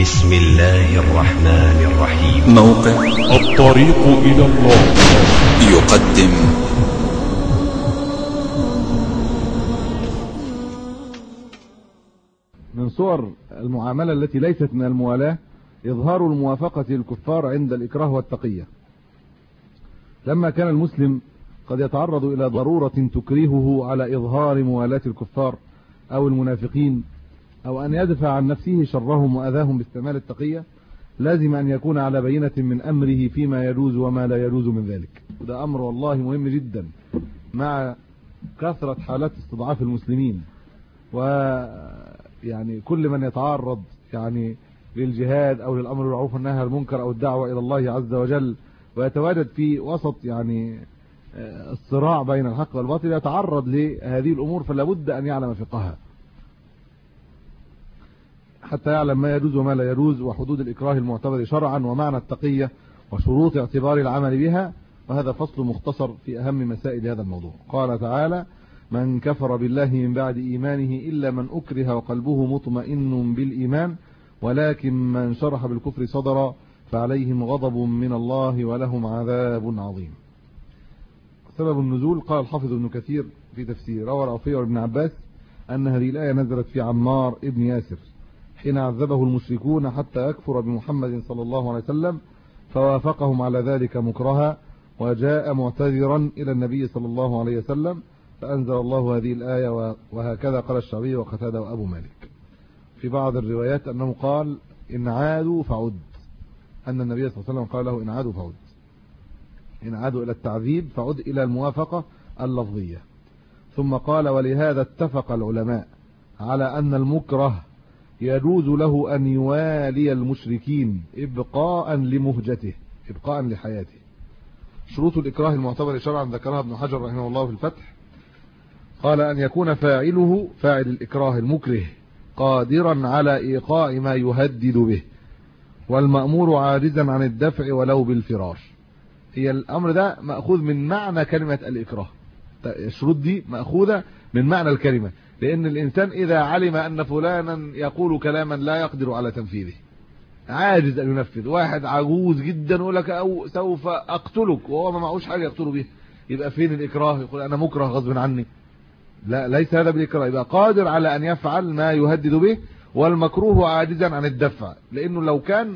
بسم الله الرحمن الرحيم. موقع الطريق إلى الله يقدم من صور المعاملة التي ليست من الموالاة إظهار الموافقة للكفار عند الإكراه والتقية. لما كان المسلم قد يتعرض إلى ضرورة تكرهه على إظهار موالاة الكفار أو المنافقين، أو أن يدفع عن نفسه شرهم وأذاهم باستعمال التقية، لازم أن يكون على بينة من أمره فيما يجوز وما لا يجوز من ذلك. وده أمر والله مهم جدا مع كثرة حالات استضعاف المسلمين، ويعني كل من يتعرض للجهاد أو للأمر بالمعروف والنهي عن المنكر أو الدعوة إلى الله عز وجل، ويتواجد في وسط الصراع بين الحق والباطل، يتعرض لهذه الأمور، فلا بد أن يعلم فقهها حتى يعلم ما يجوز وما لا يجوز، وحدود الإكراه المعتبر شرعا، ومعنى التقية، وشروط اعتبار العمل بها. وهذا فصل مختصر في أهم مسائل هذا الموضوع. قال تعالى: من كفر بالله من بعد إيمانه إلا من أكره وقلبه مطمئن بالإيمان ولكن من شرح بالكفر صدرا فعليهم غضب من الله ولهم عذاب عظيم. سبب النزول: قال الحافظ ابن كثير في تفسير، روى العطية وابن عباس أن هذه الآية نزلت في عمار ابن ياسر حين عذبه المشركون حتى يكفر بمحمد صلى الله عليه وسلم، فوافقهم على ذلك مكرها، وجاء معتذرا إلى النبي صلى الله عليه وسلم، فأنزل الله هذه الآية. وهكذا قال الشعبي وقتادة وأبو مالك. في بعض الروايات أنه قال: إن عادوا فعد، أن النبي صلى الله عليه وسلم قال له: إن عادوا فعد، إن عادوا إلى التعذيب فعد إلى الموافقة اللفظية. ثم قال: ولهذا اتفق العلماء على أن المكره يجوز له أن يوالي المشركين إبقاء لمهجته، إبقاء لحياته. شروط الإكراه المعتبر شرعا ذكرها ابن حجر رحمه الله في الفتح. قال: أن يكون فاعله، فاعل الإكراه المكره، قادرا على إيقاع ما يهدد به، والمأمور عاجزا عن الدفع ولو بالفرار. هي الأمر ده مأخوذ من معنى كلمة الإكراه. الشروط دي مأخوذة من معنى الكلمة، لأن الإنسان إذا علم أن فلانا يقول كلاما لا يقدر على تنفيذه، عاجز أن ينفذ، واحد عجوز جدا يقول لك أو سوف أقتلك وهو ما معهوش حاجة يقتله بيها، يبقى فين الإكراه؟ يقول أنا مكره غصب عني. لا، ليس هذا بالإكراه، يبقى قادر على أن يفعل ما يهدد به، والمكروه عاجزا عن الدفع، لأنه لو كان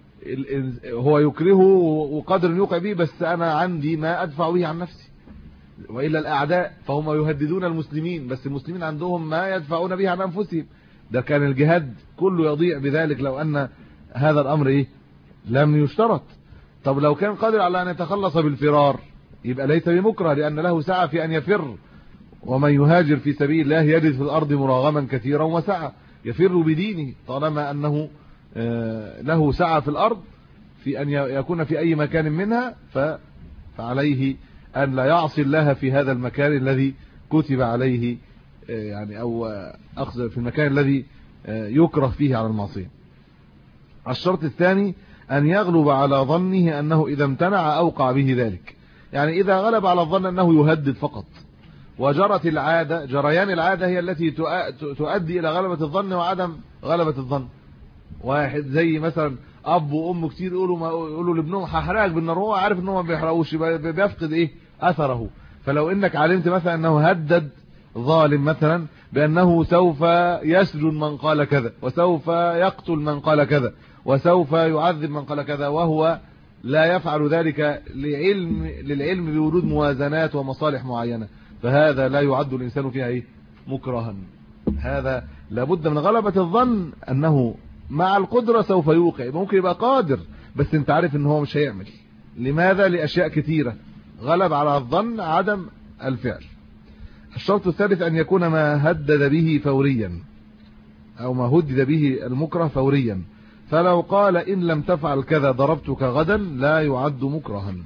هو يكرهه وقادر أن يوقع به، بس أنا عندي ما أدفع به عن نفسي، وإلا الأعداء فهم يهددون المسلمين، بس المسلمين عندهم ما يدفعون به عن أنفسهم. ده كان الجهاد كله يضيع بذلك لو أن هذا الأمر لم يشترط. طب لو كان قادر على أن يتخلص بالفرار، يبقى ليس بمكره، لأن له سعة في أن يفر، ومن يهاجر في سبيل الله يجد في الأرض مراغما كثيرا وسعة، يفر بدينه طالما أنه له سعة في الأرض في أن يكون في أي مكان منها، فعليه أن لا يعصي الله في هذا المكان الذي كتب عليه، أو أخذ في المكان الذي يكره فيه على المعصية. الشرط الثاني: أن يغلب على ظنه أنه إذا امتنع أوقع به ذلك، يعني إذا غلب على الظن أنه يهدد فقط، وجرت العادة، جريان العادة هي التي تؤدي إلى غلبة الظن وعدم غلبة الظن. واحد زي مثلا أب وأم كتير يقولوا لابنهم هحرقك بالنار، هو عارف أنه ما بيحرقوش، بيفقد أثره. فلو إنك علمت مثلا أنه هدد ظالم مثلا بأنه سوف يسجن من قال كذا، وسوف يقتل من قال كذا، وسوف يعذب من قال كذا، وهو لا يفعل ذلك للعلم بوجود موازنات ومصالح معينة، فهذا لا يعد الإنسان فيها مكرها. هذا لابد من غلبة الظن أنه مع القدرة سوف يوقع. ممكن يبقى قادر بس انت عارف ان هو مش هيعمل. لماذا؟ لأشياء كثيرة. غلب على الظن عدم الفعل. الشرط الثالث: أن يكون ما هدد به فوريا، أو ما هدد به المكره فوريا، فلو قال: إن لم تفعل كذا ضربتك غدا، لا يعد مكرها.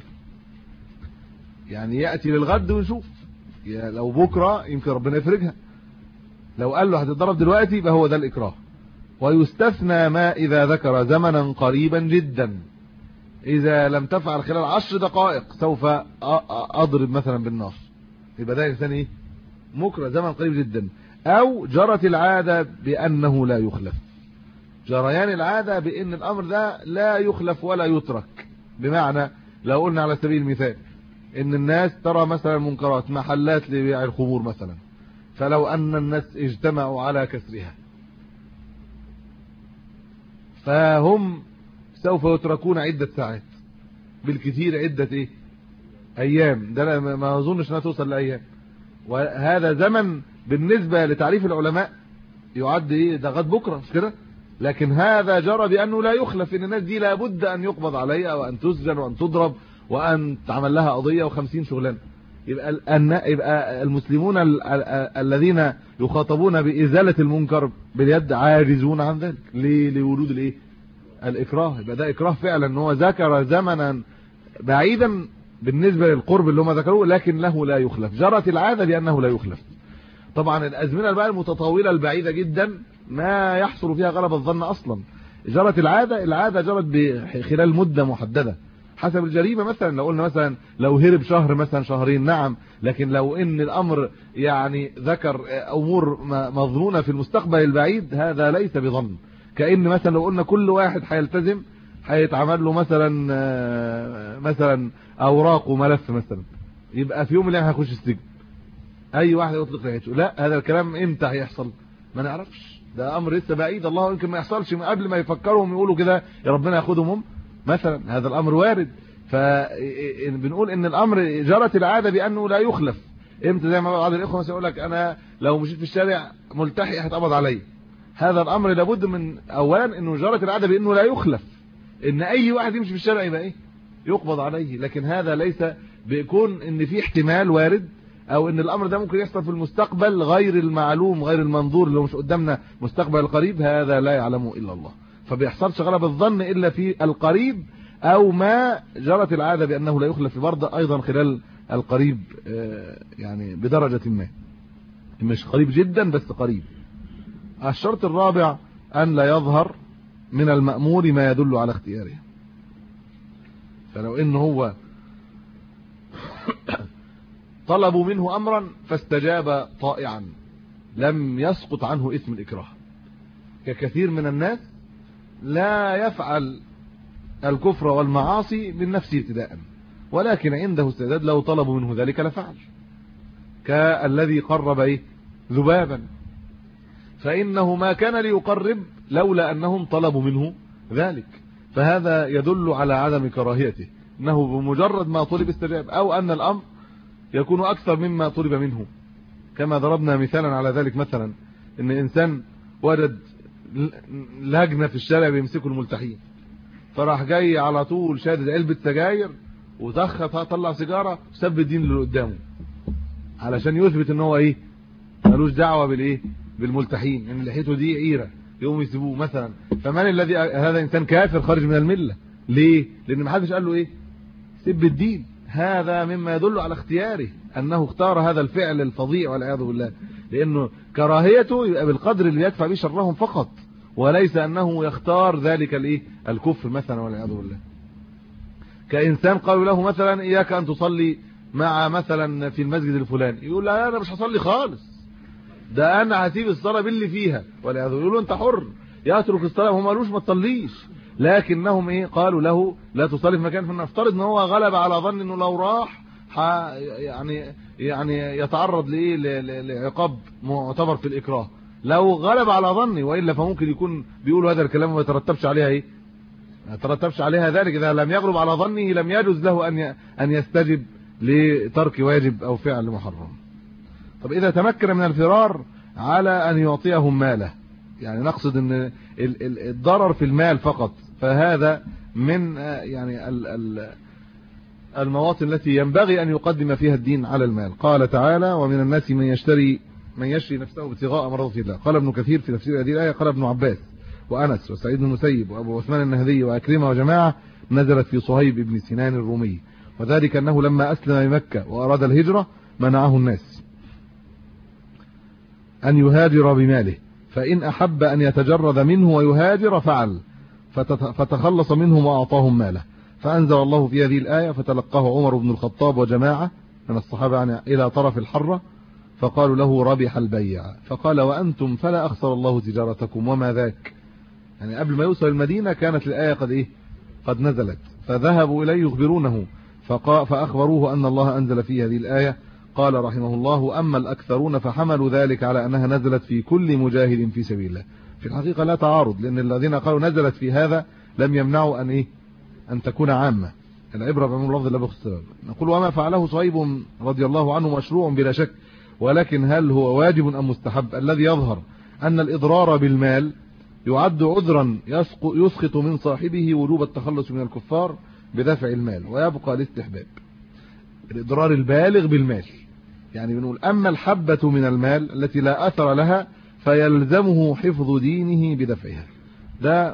يعني يأتي للغد ونشوف، لو بكرة يمكن ربنا يفرجها. لو قال له هتضرب دلوقتي يبقى هو ده الإكراه. ويستثنى ما إذا ذكر زمنا قريبا جدا، إذا لم تفعل خلال 10 دقائق سوف أضرب مثلا بالنار، يبقى ده إنسان مكره زمن قريب جدا. أو جرت العادة بأنه لا يخلف، جريان العادة بأن الأمر ده لا يخلف ولا يترك. بمعنى لو قلنا على سبيل المثال ان الناس ترى مثلا منكرات، محلات لبيع الخمور مثلا، فلو ان الناس اجتمعوا على كسرها فهم سوف يتركون عدة ساعات، بالكثير عدة ايه ايام، ده ما اظنش انها توصل لايام، وهذا زمن بالنسبة لتعريف العلماء يعد ايه ده غد بكرة، مش كده؟ لكن هذا جرى بانه لا يخلف، ان الناس دي لابد ان يقبض عليها وان تسجن وان تضرب وان تعمل لها قضية و50 شغلانه. يبقى المسلمون الذين يخاطبون بإزالة المنكر باليد عاجزون عن ذلك. ليه؟ لورود الايه الاكراه. يبقى ده اكراه فعلا، ان هو ذكر زمنا بعيدا بالنسبة للقرب اللي هم ذكروه، لكن له لا يخلف. جرت العادة بانه لا يخلف. طبعا الازمنه بقى المتطاوله البعيده جدا ما يحصل فيها غلبة الظن اصلا. جرت العاده جرت خلال مده محدده حسب الجريمه. مثلا لو قلنا مثلا لو هرب شهر مثلا شهرين، نعم، لكن لو ان الامر يعني ذكر امور مظنونه في المستقبل البعيد، هذا ليس بظن. كأن مثلا لو قلنا كل واحد هيلتزم هيتعمل له مثلا اوراق وملف مثلا، يبقى في يوم من الايام هيخش السجن، اي واحد يطلق ريحته. لا، هذا الكلام امتى هيحصل ما نعرفش، ده امر لسه بعيد، الله يمكن ما يحصلش من قبل ما يفكروا يقولوا كده يا ربنا ياخدهم مثلا، هذا الامر وارد. فبنقول ان الامر جرت العاده بانه لا يخلف. امتى؟ زي ما بعض الاخوه مثلا يقول لك انا لو مشيت في الشارع ملتحي هيتقبض علي. هذا الامر لابد من اولا انه جرت العاده بانه لا يخلف، ان اي واحد يمشي في الشارع يبقى ايه يقبض عليه. لكن هذا ليس بيكون ان في احتمال وارد، او ان الامر ده ممكن يحصل في المستقبل غير المعلوم غير المنظور اللي مش قدامنا مستقبل القريب، هذا لا يعلمه الا الله. فبيحصلش غلبة الظن الا في القريب، او ما جرت العادة بانه لا يخلف برضه ايضا خلال القريب، يعني بدرجة ما، مش قريب جدا بس قريب. الشرط الرابع ان لا يظهر من المأمور ما يدل على اختياره. فلو ان هو طلبوا منه امرا فاستجاب طائعا لم يسقط عنه اسم الاكراه. ككثير من الناس لا يفعل الكفر والمعاصي من نفسه ابتداء، ولكن عنده استعداد لو طلبوا منه ذلك لفعل، كالذي قرب ذبابا، فانه ما كان ليقرب لولا انهم طلبوا منه ذلك، فهذا يدل على عدم كراهيته، انه بمجرد ما طلب استجاب، او ان الامر يكون اكثر مما طلب منه. كما ضربنا مثالا على ذلك، مثلا ان انسان وجد لجنه في الشارع بيمسكوا الملتحين، فراح جاي على طول شادد علبه سجاير وطخ طلع سيجاره وسب الدين اللي قدامه علشان يثبت ان هو ملوش دعوه بالملتحين، ان لحيته دي عيره، يقوم يسيبوه مثلا. فمن الذي هذا انسان كافر خارج من المله. ليه؟ لان ما حدش قال له سب الدين. هذا مما يدل على اختياره، انه اختار هذا الفعل الفظيع والعياذ بالله، لانه كراهيته يبقى بالقدر اللي يدفع به شرهم فقط، وليس انه يختار ذلك الكفر مثلا والعياذ بالله. كانسان قالوا له مثلا اياك ان تصلي مع مثلا في المسجد الفلاني، يقول لا انا مش هصلي خالص، ده انا هسيب الصلاه باللي فيها والعياذ بالله. يقولوا انت حر، يترك الصلاه، وهم قالوش ما تصليش، لكنهم قالوا له لا تصلي في مكان. فنفترض ان هو غلب على ظن انه لو راح يعني يتعرض لعقاب معتبر في الاكراه، لو غلب على ظني، والا فممكن يكون بيقولوا هذا الكلام وما يترتبش عليها ما يترتبش عليها ذلك. اذا لم يغلب على ظنه لم يجوز له ان يستجب لترك واجب او فعل محرم. طب اذا تمكن من الفرار على ان يعطيهم ماله، يعني نقصد ان الضرر في المال فقط، فهذا من يعني المواطن التي ينبغي ان يقدم فيها الدين على المال. قال تعالى: ومن الناس من يشري نفسه ابتغاء مرضات الله. قال ابن كثير في تفسير هذه الايه، قال ابن عباس وانس وسعيد بن المسيب وابو عثمان النهدي واكرمه وجماعه نزلت في صهيب بن سنان الرومي، وذلك انه لما اسلم بمكه واراد الهجره منعه الناس ان يهاجر بماله، فان احب ان يتجرد منه ويهاجر فعل، فتخلص منهم واعطاهم ماله. فانزل الله في هذه الايه: فتلقاه عمر بن الخطاب وجماعه من الصحابه الى طرف الحره، فقالوا له: ربح البيع. فقال: وانتم فلا اخسر الله تجارتكم وما ذاك. يعني قبل ما يوصل المدينة كانت الآية قد نزلت، فذهبوا إليه يخبرونه فأخبروه أن الله أنزل فيه هذه الآية. قال رحمه الله: أما الأكثرون فحملوا ذلك على أنها نزلت في كل مجاهد في سبيل الله. في الحقيقة لا تعارض، لأن الذين قالوا نزلت في هذا لم يمنعوا أن تكون عامة. العبرة بعموم اللفظ لا بخصوص السبب. نقول: وما فعله صهيب رضي الله عنه مشروع بلا شك، ولكن هل هو واجب أم مستحب؟ الذي يظهر أن الإضرار بالمال يعد عذرا يسقط من صاحبه وجوب التخلص من الكفار بدفع المال، ويبقى الاستحباب. الإضرار البالغ بالمال، يعني بنقول: أما الحبة من المال التي لا أثر لها فيلزمه حفظ دينه بدفعها. ده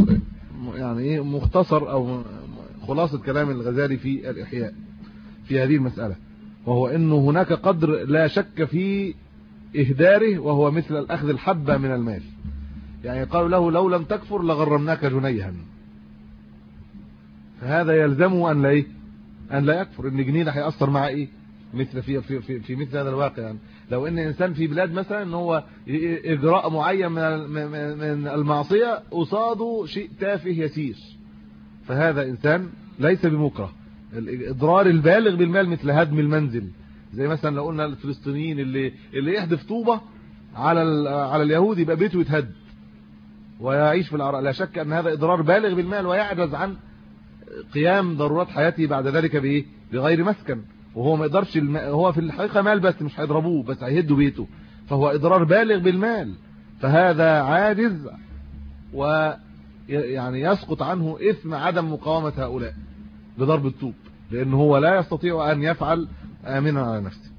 مختصر أو خلاصة كلام الغزالي في الإحياء في هذه المسألة، وهو أنه هناك قدر لا شك في إهداره، وهو مثل الأخذ الحبة من المال. يعني قالوا له: لو لم تكفر لغرمناك جنيها، فهذا يلزمه أن لا يكفر. إن جنيه ده هيأثر مع مثل في مثل هذا الواقع. يعني لو ان انسان في بلاد مثلا ان هو اجراء معين من المعصيه قصاده شيء تافه يسير، فهذا انسان ليس بمكره. الاضرار البالغ بالمال مثل هدم المنزل، زي مثلا لو قلنا الفلسطينيين اللي يحدف طوبه على اليهود يبقى بيته يتهد ويعيش في العراء، لا شك ان هذا اضرار بالغ بالمال، ويعجز عن قيام ضرورات حياته بعد ذلك بغير مسكن، وهو ما يقدرش هو في الحقيقه مال بس مش هيضربوه، بس هيهدوا بيته، فهو اضرار بالغ بالمال، فهذا عاجز ويعني يسقط عنه اثم عدم مقاومه هؤلاء بضرب الطوب، لان هو لا يستطيع ان يفعل امنا على نفسه.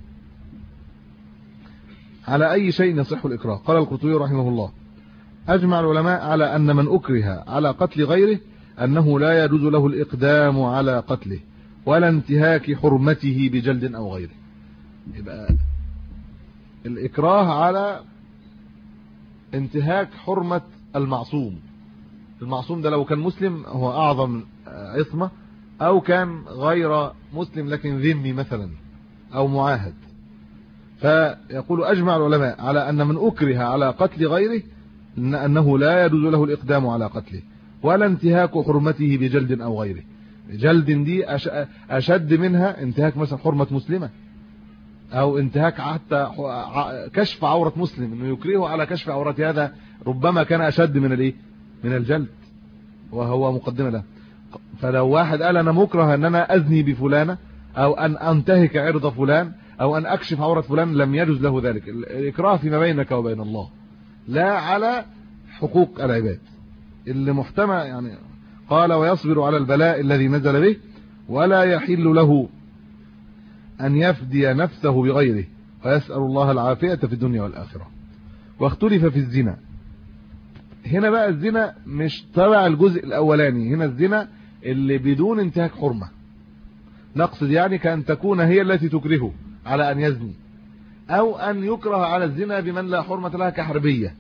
على اي شيء يصح الاكراه؟ قال القرطبي رحمه الله: اجمع العلماء على ان من اكره على قتل غيره انه لا يجوز له الاقدام على قتله ولا انتهاك حرمته بجلد او غيره. يبقى الاكراه على انتهاك حرمة المعصوم. المعصوم ده لو كان مسلم هو اعظم عصمة، او كان غير مسلم لكن ذمي مثلا او معاهد. فيقول: اجمع العلماء على ان من اكره على قتل غيره انه لا يجوز له الاقدام على قتله ولا انتهاك حرمته بجلد او غيره. جلد دي اشد منها انتهاك مثلا حرمة مسلمة، او انتهاك حتى كشف عورة مسلم، انه يكرهه على كشف عورته، هذا ربما كان اشد من الجلد، وهو مقدمة له. فلو واحد قال انا مكره ان انا اذني بفلانة او ان انتهك عرض فلان او ان اكشف عورة فلان، لم يجوز له ذلك. الاكراه فيما بينك وبين الله، لا على حقوق العباد اللي محتمى. يعني قال: ويصبر على البلاء الذي نزل به ولا يحل له أن يفدي نفسه بغيره، ويسأل الله العافية في الدنيا والآخرة. واختلف في الزنا. هنا بقى الزنا مش تبع الجزء الأولاني، هنا الزنا اللي بدون انتهاك حرمة. نقصد يعني كأن تكون هي التي تكرهه على أن يزني، أو أن يكره على الزنا بمن لا حرمة لها كحربية،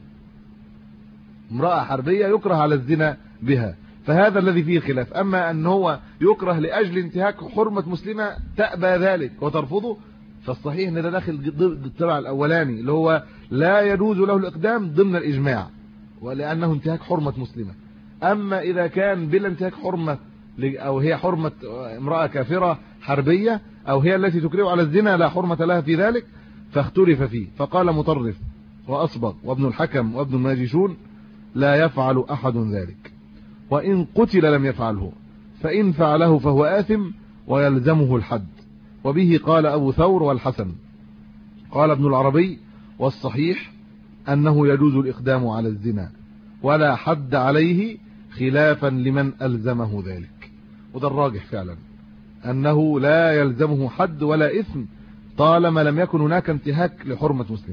امرأة حربية يكره على الزنا بها، فهذا الذي فيه خلاف. اما ان هو يكره لاجل انتهاك حرمة مسلمة تأبى ذلك وترفضه، فالصحيح ان ده داخل تبع الاولاني اللي هو لا يجوز له الاقدام ضمن الاجماع، ولانه انتهاك حرمة مسلمة. اما اذا كان بلا انتهاك حرمة، او هي حرمة امرأة كافرة حربية، او هي التي تكره على الزنا لا حرمة لها في ذلك، فاختلف فيه. فقال مطرف واصبغ وابن الحكم وابن الماجشون: لا يفعل احد ذلك، وإن قتل لم يفعله، فإن فعله فهو آثم ويلزمه الحد. وبه قال أبو ثور والحسن. قال ابن العربي: والصحيح أنه يجوز الإقدام على الزنا ولا حد عليه، خلافا لمن ألزمه ذلك. وده الراجح فعلا، أنه لا يلزمه حد ولا إثم طالما لم يكن هناك انتهاك لحرمة مسلم.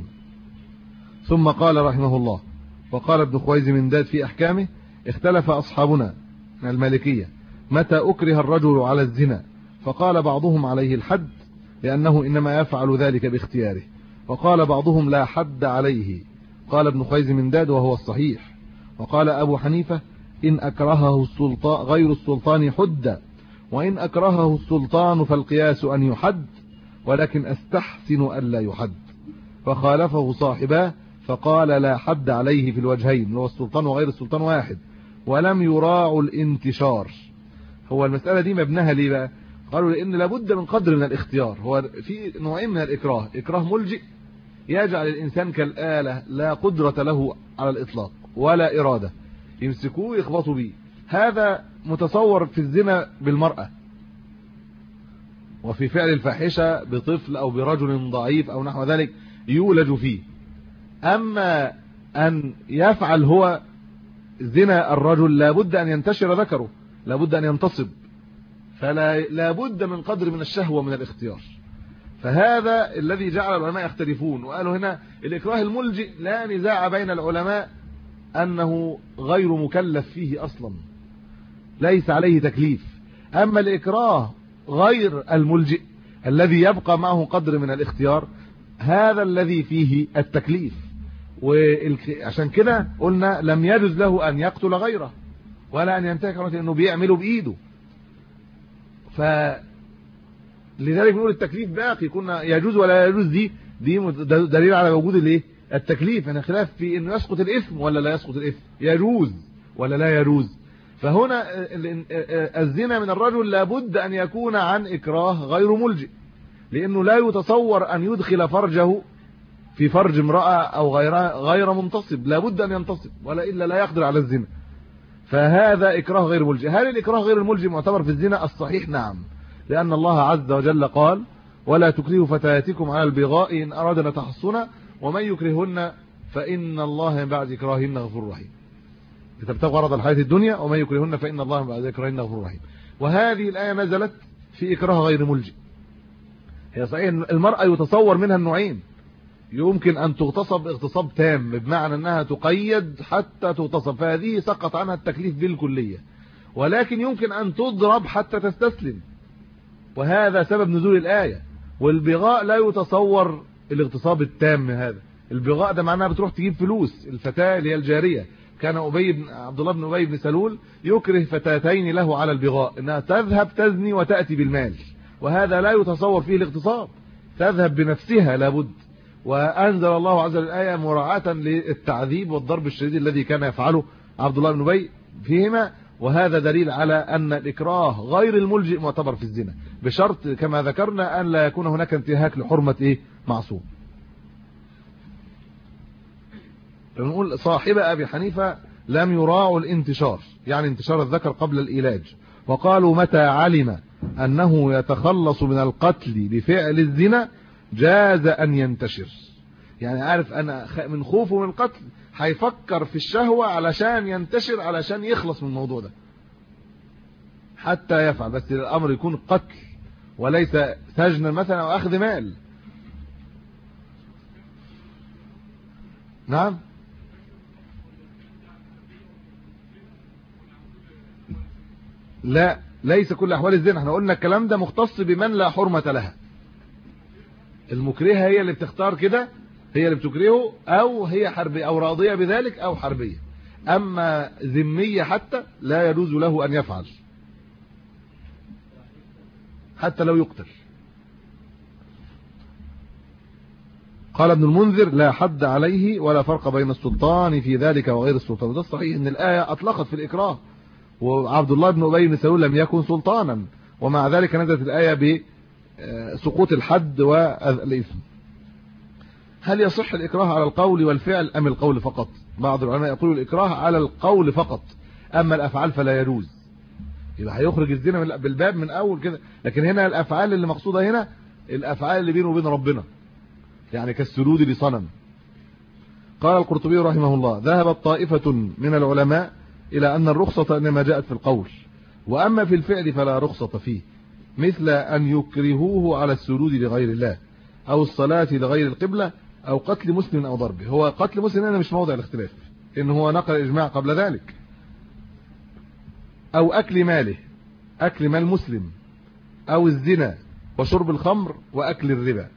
ثم قال رحمه الله: وقال ابن خويزمنداد في أحكامه: اختلف أصحابنا من المالكية متى أكره الرجل على الزنا، فقال بعضهم عليه الحد لأنه إنما يفعل ذلك باختياره، وقال بعضهم لا حد عليه. قال ابن خويزمنداد: وهو الصحيح. وقال أبو حنيفة: إن أكرهه السلطان غير السلطان حد، وإن أكرهه السلطان فالقياس أن يحد، ولكن أستحسن ألا يحد. فخالفه صاحباه فقال لا حد عليه في الوجهين، اللي هو السلطان وغير السلطان واحد، ولم يراعوا الانتشار. هو المسألة دي مبناها ليه بقى؟ قالوا لأن لابد من قدر من الاختيار. هو في نوعين من الإكراه، إكراه ملجئ يجعل الإنسان كالآلة لا قدرة له على الإطلاق ولا إرادة، يمسكوه يخبطوا بيه. هذا متصور في الزنا بالمرأة، وفي فعل الفاحشة بطفل أو برجل ضعيف أو نحو ذلك يولج فيه. أما أن يفعل هو زنا الرجل لابد أن ينتشر ذكره، لابد أن ينتصب، فلا بد من قدر من الشهوة من الاختيار. فهذا الذي جعل العلماء يختلفون، وقالوا هنا الإكراه الملجئ لا نزاع بين العلماء أنه غير مكلف فيه أصلا، ليس عليه تكليف. أما الإكراه غير الملجئ الذي يبقى معه قدر من الاختيار، هذا الذي فيه التكليف. وعشان كده قلنا لم يجوز له أن يقتل غيره ولا أن ينتهك أنه بيعمله بإيده. فلذلك نقول التكليف باقي، كنا يجوز ولا يجوز، دي دليل على وجود الايه التكليف. هنا خلاف في انه يسقط الاثم ولا لا يسقط الاثم، يجوز ولا لا يجوز. فهنا الزنا من الرجل لابد ان يكون عن اكراه غير ملجئ، لانه لا يتصور ان يدخل فرجه في فرج امرأة او غير منتصب، لابد ان ينتصب ولا الا لا يقدر على الزنا. فهذا اكراه غير ملجئ. هل الاكراه غير الملجئ معتبر في الزنا؟ الصحيح نعم، لان الله عز وجل قال ولا تكرهوا فتياتكم على البغاء ان ارادنا تحصنا ومن يكرهن فان الله من بعد اكراههن غفور رحيم. لتبتغوا عرض الحياة الدنيا ومن يكرهن فان الله من بعد اكراههن غفور رحيم. وهذه الايه نزلت في اكراه غير ملجئ. هي صحيح المرأة يتصور منها النوعين، يمكن ان تغتصب اغتصاب تام بمعنى انها تقيد حتى تغتصب، فهذه سقط عنها التكليف بالكلية، ولكن يمكن ان تضرب حتى تستسلم، وهذا سبب نزول الآية. والبغاء لا يتصور الاغتصاب التام هذا، البغاء ده معناها بتروح تجيب فلوس. الفتاة اللي هي الجارية، كان عبد الله بن أبي بن سلول يكره فتاتين له على البغاء، انها تذهب تزني وتأتي بالمال، وهذا لا يتصور فيه الاغتصاب، تذهب بنفسها لابد. وأنزل الله عز وجل الآية مراعاة للتعذيب والضرب الشديد الذي كان يفعله عبد الله بن أبي فيهما، وهذا دليل على أن الإكراه غير الملجئ معتبر في الزنا، بشرط كما ذكرنا أن لا يكون هناك انتهاك لحرمة معصوم. نقول صاحب أبي حنيفة لم يراعوا الانتشار، يعني انتشار الذكر قبل الإيلاج، وقالوا متى علم أنه يتخلص من القتل بفعل الزنا جاز أن ينتشر. يعني عارف أنا من خوفه من القتل هيفكر في الشهوة علشان ينتشر، علشان يخلص من الموضوع ده حتى يفعل، بس الأمر يكون قتل وليس سجنا مثلا أو أخذ مال. نعم، لا ليس كل أحوال الزنا، احنا قلنا الكلام ده مختص بمن لا حرمة لها. المكرهة هي اللي بتختار كده، هي اللي بتكرهه، او هي حربية او راضية بذلك او حربية. اما ذمية حتى لا يجوز له ان يفعل حتى لو يقتل. قال ابن المنذر لا حد عليه ولا فرق بين السلطان في ذلك وغير السلطان. وده الصحيح ان الآية اطلقت في الاكراه، وعبد الله بن أبي بن سلول لم يكن سلطانا، ومع ذلك نزلت الآية بسقوط الحد والإثم. هل يصح الإكراه على القول والفعل أم القول فقط؟ بعض العلماء يقولوا الإكراه على القول فقط، أما الأفعال فلا يجوز. يبقى هيخرج الزنا بالباب من أول كده. لكن هنا الأفعال اللي مقصودة هنا الأفعال اللي بينه وبين ربنا، يعني كالسجود لصنم. قال القرطبي رحمه الله ذهبت طائفة من العلماء إلى أن الرخصة إنما جاءت في القول، وأما في الفعل فلا رخصة فيه، مثل أن يكرهوه على السجود لغير الله أو الصلاة لغير القبلة أو قتل مسلم أو ضربه. هو قتل مسلم هنا مش موضع الاختلاف، إن هو نقل الإجماع قبل ذلك. أو أكل ماله، أكل مال مسلم، أو الزنا وشرب الخمر وأكل الربا.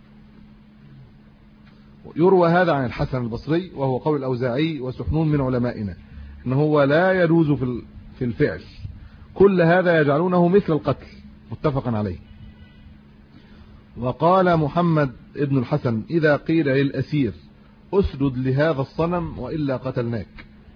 يروى هذا عن الحسن البصري وهو قول الأوزاعي وسحنون من علمائنا، إن هو لا يجوز في الفعل. كل هذا يجعلونه مثل القتل، متفق عليه. وقال محمد ابن الحسن إذا قيل للأسير اسجد لهذا الصنم وإلا قتلناك.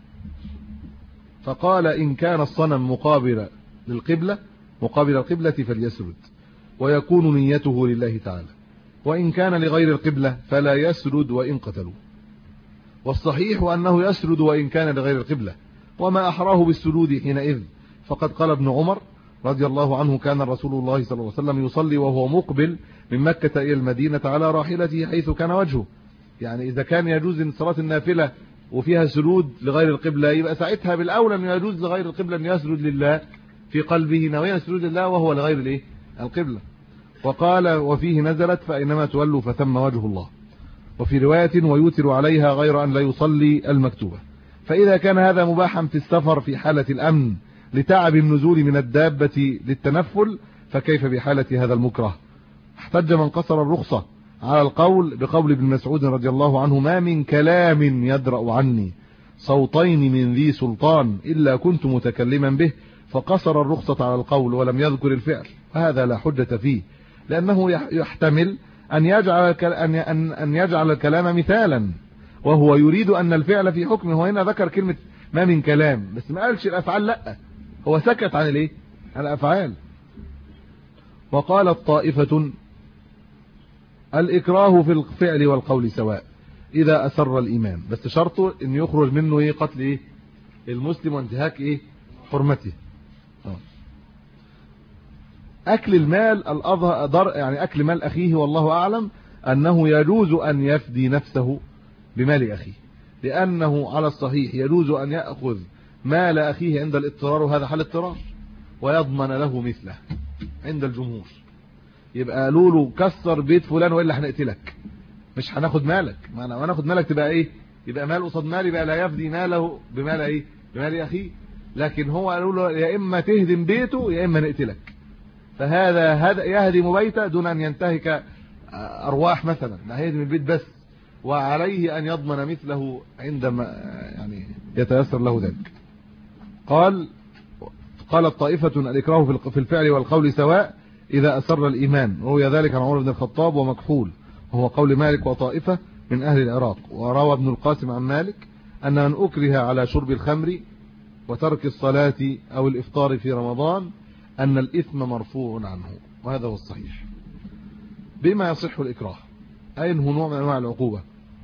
فقال إن كان الصنم مقابل القبلة فليسجد ويكون نيته لله تعالى، وإن كان لغير القبلة فلا يسجد وإن قتلوا. والصحيح أنه يسجد وإن كان لغير القبلة، وما أحراه بالسجود حينئذ، فقد قال ابن عمر رضي الله عنه كان رسول الله صلى الله عليه وسلم يصلي وهو مقبل من مكة إلى المدينة على راحلته حيث كان وجهه. يعني إذا كان يجوز صلاة النافلة وفيها سجود لغير القبلة، يبقى ساعتها بالأولى أن يجوز لغير القبلة أن يسجد لله في قلبه ناويا سجود لله وهو لغير القبلة. وقال وفيه نزلت فإنما تولوا فثم وجه الله. وفي رواية ويوتر عليها غير أن لا يصلي المكتوبة. فإذا كان هذا مباحا في السفر في حالة الأمن لتعب النزول من الدابة للتنفل، فكيف بحالة هذا المكره؟ احتج من قصر الرخصة على القول بقول ابن مسعود رضي الله عنه ما من كلام يدرأ عني صوتين من ذي سلطان إلا كنت متكلما به، فقصر الرخصة على القول ولم يذكر الفعل، وهذا لا حجة فيه، لأنه يحتمل أن يجعل الكلام مثالا، وهو يريد أن الفعل في حكمه. وهنا ذكر كلمة ما من كلام بس ما قالش الأفعال، لا هو سكت عن الأفعال. وقالت طائفة الإكراه في الفعل والقول سواء إذا أسر الإيمان، بس شرطه أن يخرج منه قتل المسلم وانتهاك حرمته. أكل المال الأظهر يعني أكل مال أخيه، والله أعلم أنه يجوز أن يفدي نفسه بمال أخيه، لأنه على الصحيح يجوز أن يأخذ مال أخيه عند الاضطرار، وهذا حال اضطرار، ويضمن له مثله عند الجمهور. يبقى قالوا له كسر بيت فلان وإلا هنقتلك، مش هناخد مالك، ما هناخد مالك تبقى يبقى مال قصاد مال، يبقى لا يفدي ماله بمال بمال أخيه. لكن هو قالوا له يا إما تهدم بيته يا إما نقتلك، فهذا يهدم بيته دون أن ينتهك أرواح مثلا، لا هيهدم البيت بس، وعليه أن يضمن مثله عندما يتيسر له ذلك. قالت طائفة الإكراه في الفعل والقول سواء إذا أسر الإيمان، روي ذلك عن عمر بن الخطاب ومكحول، وهو قول مالك وطائفة من أهل العراق. وروى ابن القاسم عن مالك أن من أكره على شرب الخمر وترك الصلاة أو الإفطار في رمضان أن الإثم مرفوع عنه، وهذا هو الصحيح. بما يصح الإكراه، أينه نوع من أنواع العقوبة؟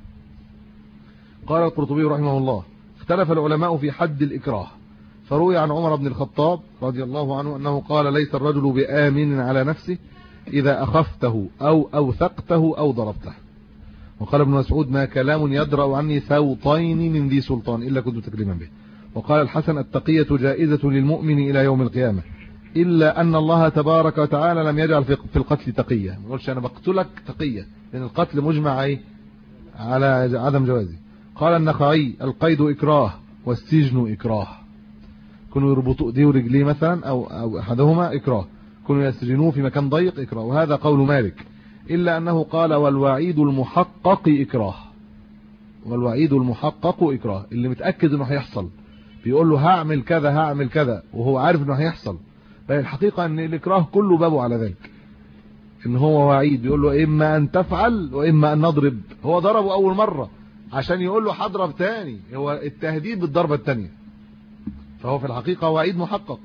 قال القرطبي رحمه الله اختلف العلماء في حد الإكراه، فروي عن عمر بن الخطاب رضي الله عنه أنه قال ليس الرجل بآمن على نفسه إذا أخفته أو أوثقته أو ضربته. وقال ابن مسعود ما كلام يدرأ عني سوطين من ذي سلطان إلا كنت تكلما به. وقال الحسن التقية جائزة للمؤمن إلى يوم القيامة، إلا أن الله تبارك وتعالى لم يجعل في القتل تقية، ما يقولش أنا بقتلك تقية، لأن القتل مجمع على عدم جوازه. قال النخعي القيد إكراه والسجن إكراه، كانوا يربطوا ايديه ورجليه مثلا أو أحدهما إكراه، كانوا يسجنوه في مكان ضيق إكراه، وهذا قول مالك، إلا أنه قال والوعيد المحقق إكراه. والوعيد المحقق إكراه، اللي متأكد أنه هيحصل، بيقول له هعمل كذا وهو عارف أنه هيحصل، بل الحقيقة أن الإكراه كله بابه على ذلك، إن هو وعيد بيقول له إما أن تفعل وإما أن نضرب. هو ضربه أول مرة عشان يقول له هضرب تاني، هو التهديد بالضربة التانية، فهو في الحقيقة وعيد محقق.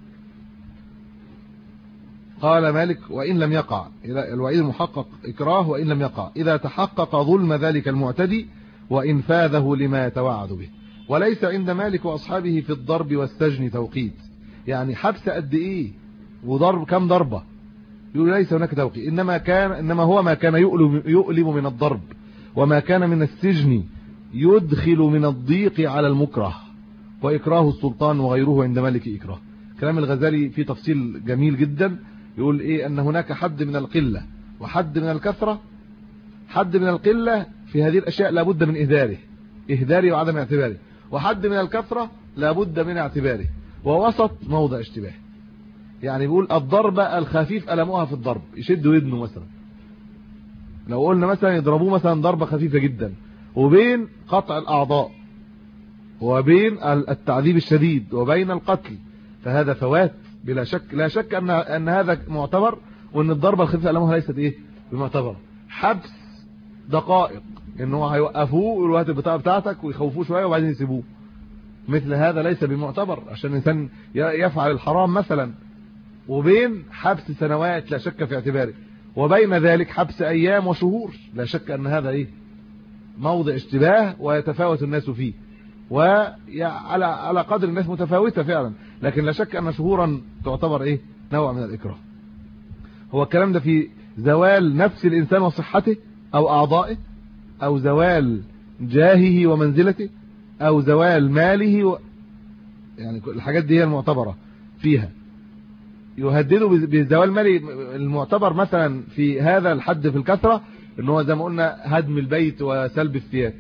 قال مالك وإن لم يقع، الوعيد المحقق إكراه وإن لم يقع إذا تحقق ظلم ذلك المعتدي وإنفاذه لما يتوعد به. وليس عند مالك وأصحابه في الضرب والسجن توقيت، يعني حبس قد إيه وضرب كم ضربة، يقول ليس هناك توقيت، إنما هو ما كان يؤلم من الضرب، وما كان من السجن يدخل من الضيق على المكره، وإكراه السلطان وغيره عند مالك إكراه. كلام الغزالي في تفصيل جميل جدا، يقول أن هناك حد من القلة وحد من الكثرة. حد من القلة في هذه الأشياء لابد من إهداره وعدم اعتباره، وحد من الكثرة لابد من اعتباره، ووسط موضع اشتباه. يعني بيقول الضربة الخفيف ألمها في الضرب، يشد ودنه مثلا، لو قلنا مثلا يضربوه مثلا ضربة خفيفة جدا، وبين قطع الأعضاء وبين التعذيب الشديد وبين القتل، فهذا فوات بلا شك. لا شك أن هذا معتبر، وأن الضربة الخفيفة ألمها ليست بمعتبر. حبس دقائق ان هو هيوقفوه ويقولوا هات البطاقه بتاعتك ويخوفوه شويه وبعدين يسيبوه. مثل هذا ليس بمعتبر عشان الانسان يفعل الحرام مثلا، وبين حبس سنوات لا شك في اعتباره، وبين ذلك حبس ايام وشهور، لا شك ان هذا ايه موضع اشتباه ويتفاوت الناس فيه، وعلى قدر الناس متفاوته فعلا، لكن لا شك ان شهورا تعتبر ايه نوع من الاكراه. هو الكلام ده في زوال نفس الانسان وصحته او اعضائه، او زوال جاهه ومنزلته، او زوال ماله يعني الحاجات دي هي المعتبره فيها. يهددوا بزوال مالي المعتبر مثلا في هذا الحد في الكثره ان هو زي ما قلنا هدم البيت وسلب الثياب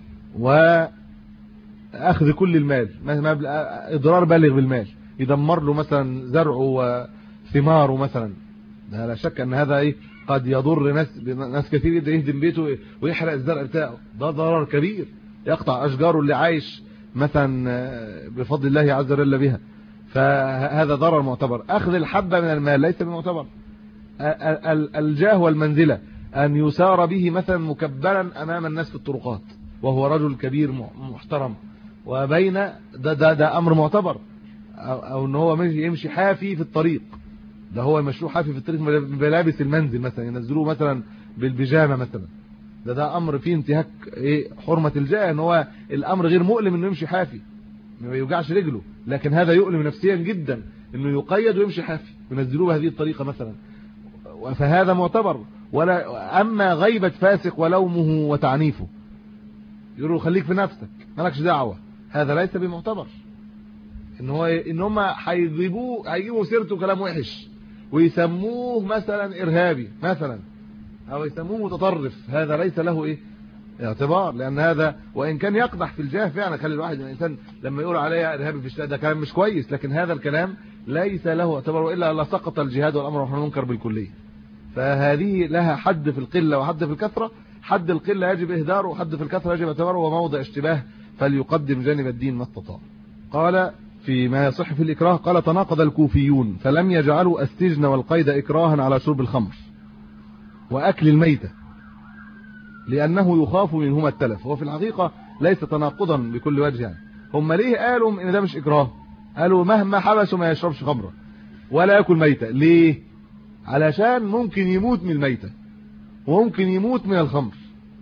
واخذ كل المال، اضرار بالغ بالمال، يدمر له مثلا زرعه وثماره مثلا. ده لا شك ان هذا ايه قد يضر ناس كثير جدا، يهدم بيته ويحرق الزرع بتاعه، ده ضرر كبير، يقطع اشجاره اللي عايش مثلا بفضل الله عز وجل بها، فهذا ضرر معتبر. اخذ الحبه من المال ليس بمعتبر. الجاه والمنزله ان يسار به مثلا مكبلا امام الناس في الطرقات وهو رجل كبير محترم، وبين ده امر معتبر. او ان هو يمشي حافي في الطريق، ده هو مشروع حافي في الطريق بلابس المنزل مثلا، ينزلوه مثلا بالبيجامه مثلا، ده امر فيه انتهاك ايه حرمه الجاه، ان هو الامر غير مؤلم انه يمشي حافي ما يوجعش رجله، لكن هذا يؤلم نفسيا جدا انه يقيد ويمشي حافي، ينزلوه بهذه الطريقه مثلا، فهذا معتبر. ولا اما غيبه فاسق ولومه وتعنيفه، يقولوا خليك في نفسك مالكش دعوه، هذا ليس بمعتبر. ان هم هيجيبوا سيرته كلام وحش ويسموه مثلا ارهابي مثلا، او يسموه متطرف، هذا ليس له ايه اعتبار، لان هذا وان كان يقدح في الجاه فعلا، خلي الواحد من الانسان لما يقول عليه ارهابي في الشارع ده كلام مش كويس، لكن هذا الكلام ليس له اعتبار، والا لسقط الجهاد والامر بالمعروف والنهي عن المنكر بالكليه. فهذه لها حد في القله وحد في الكثره، حد القله يجب اهداره وحد في الكثره يجب اعتباره، وموضع اشتباه فليقدم جانب الدين ما استطاع. قال فيما يصح في الإكراه، قال تناقض الكوفيون فلم يجعلوا السجن والقيد إكراها على شرب الخمر وأكل الميتة لأنه يخاف منهما التلف. هو في الحقيقة ليس تناقضا بكل وجه يعني. هم ليه قالوا إن ده مش إكراه؟ قالوا مهما حبسوا ما يشربش خمرة ولا يأكل ميتة. ليه؟ علشان ممكن يموت من الميتة وممكن يموت من الخمر،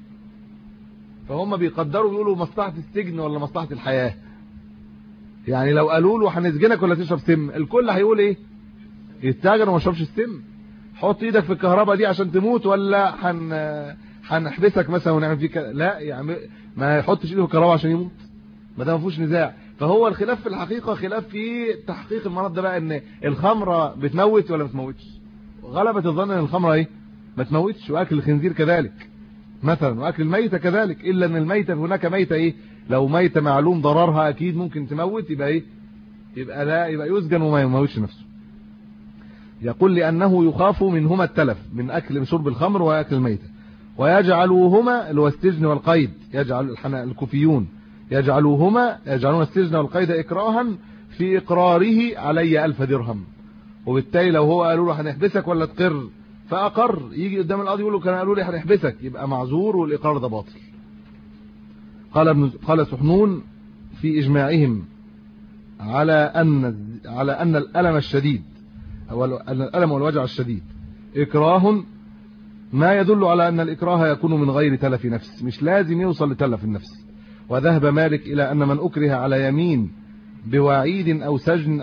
فهم بيقدروا يقولوا مصلحة السجن ولا مصلحة الحياة. يعني لو قالوا له هنسجنك ولا تشرب سم، الكل هيقول ايه؟ يستاجر وما يشربش السم. حط ايدك في الكهرباء دي عشان تموت، ولا هنحبسك مثلا ونعمل فيك لا يعني ما يحطش ايده في الكهرباء عشان يموت، ما ده ما فيهوش نزاع. فهو الخلاف في الحقيقه خلاف في تحقيق المرض ده بقى، ان الخمره بتموت ولا ما بتموتش. غلبة الظن ان الخمره ايه ما تموتش، واكل الخنزير كذلك مثلا، واكل الميته كذلك، الا ان الميته هناك ميته ايه لو ميته معلوم ضررها اكيد ممكن تموت، يبقى ايه يبقى يسجن وما يموتش نفسه. يقول لانه يخاف منهما التلف، من شرب الخمر واكل الميته. ويجعلوهما اللي هو السجن والقيد، يجعل الكوفيون يجعلون السجن والقيد اكراها في اقراره علي 1000 درهم. وبالتالي لو هو قالوا له هنحبسك ولا تقر فاقر، يجي قدام القاضي يقول له كانوا قالوا لي هنحبسك، يبقى معذور والاقرار ده باطل. قال سحنون في اجماعهم على ان الالم الشديد او ان الالم والوجع الشديد اكراه، ما يدل على ان الاكراه يكون من غير تلف نفس، مش لازم يوصل لتلف النفس. وذهب مالك الى ان من اكره على يمين بوعيد او سجن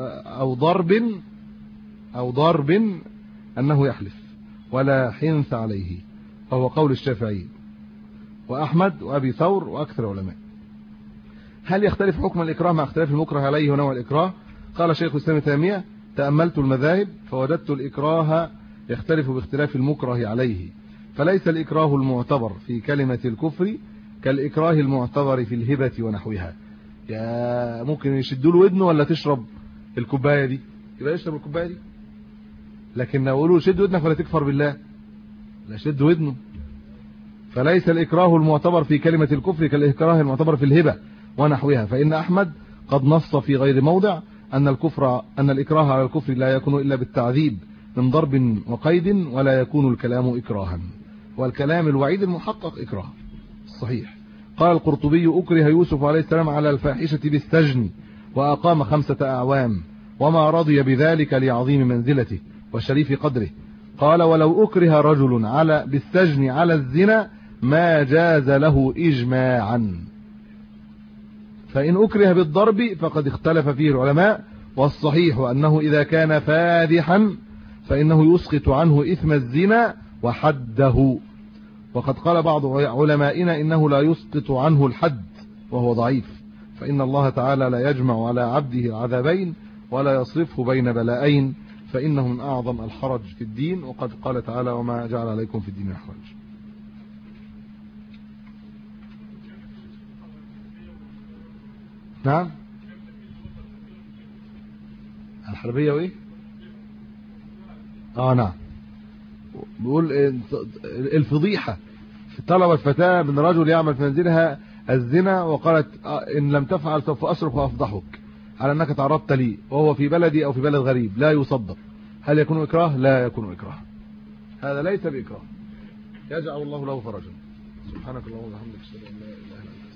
او ضرب انه يحلف ولا حنث عليه، فهو قول الشافعي واحمد وابي ثور واكثر العلماء. هل يختلف حكم الاكراه مع اختلاف المكره عليه ونوع الاكراه؟ قال شيخ الاسلام ابن تيميه تاملت المذاهب فوجدت الاكراه يختلف باختلاف المكره عليه، فليس الاكراه المعتبر في كلمه الكفر كالاكراه المعتبر في الهبه ونحوها. يا ممكن يشدوا له ودنه ولا تشرب الكوبايه دي، يبقى يشرب الكوبايه دي. لكن لو يقولوا شد ودنك ولا تكفر بالله، لا شد ودنه. فليس الإكراه المعتبر في كلمة الكفر كالإكراه المعتبر في الهبة ونحوها، فإن أحمد قد نص في غير موضع أن الإكراه على الكفر لا يكون إلا بالتعذيب من ضرب وقيد، ولا يكون الكلام إكراها، والكلام الوعيد المحقق إكراه. الصحيح. قال القرطبي أكره يوسف عليه السلام على الفاحشة بالسجن وأقام 5 أعوام وما رضي بذلك لعظيم منزلته وشريف قدره. قال ولو أكره رجل بالسجن على الزنا ما جاز له إجماعا، فإن أكره بالضرب فقد اختلف فيه العلماء، والصحيح أنه إذا كان فاذحا فإنه يسقط عنه إثم الزنا وحده، وقد قال بعض علمائنا إنه لا يسقط عنه الحد وهو ضعيف، فإن الله تعالى لا يجمع على عبده العذابين ولا يصرفه بين بلائين، فإنه من أعظم الحرج في الدين، وقد قال تعالى وما جعل عليكم في الدين حرج. نعم الحربية وايه نعم بيقول الفضيحة في طلب الفتاة من رجل يعمل في منزلها الزنا وقالت إن لم تفعل سوف أصرخ وأفضحك على أنك تعرضت لي وهو في بلدي أو في بلد غريب، لا يصدق. هل يكون إكراه؟ لا يكون إكراه، هذا ليس بإكراه، يجعل الله له فرجا. سبحانك اللهم وبحمدك اشهد ان لا اله الا انت.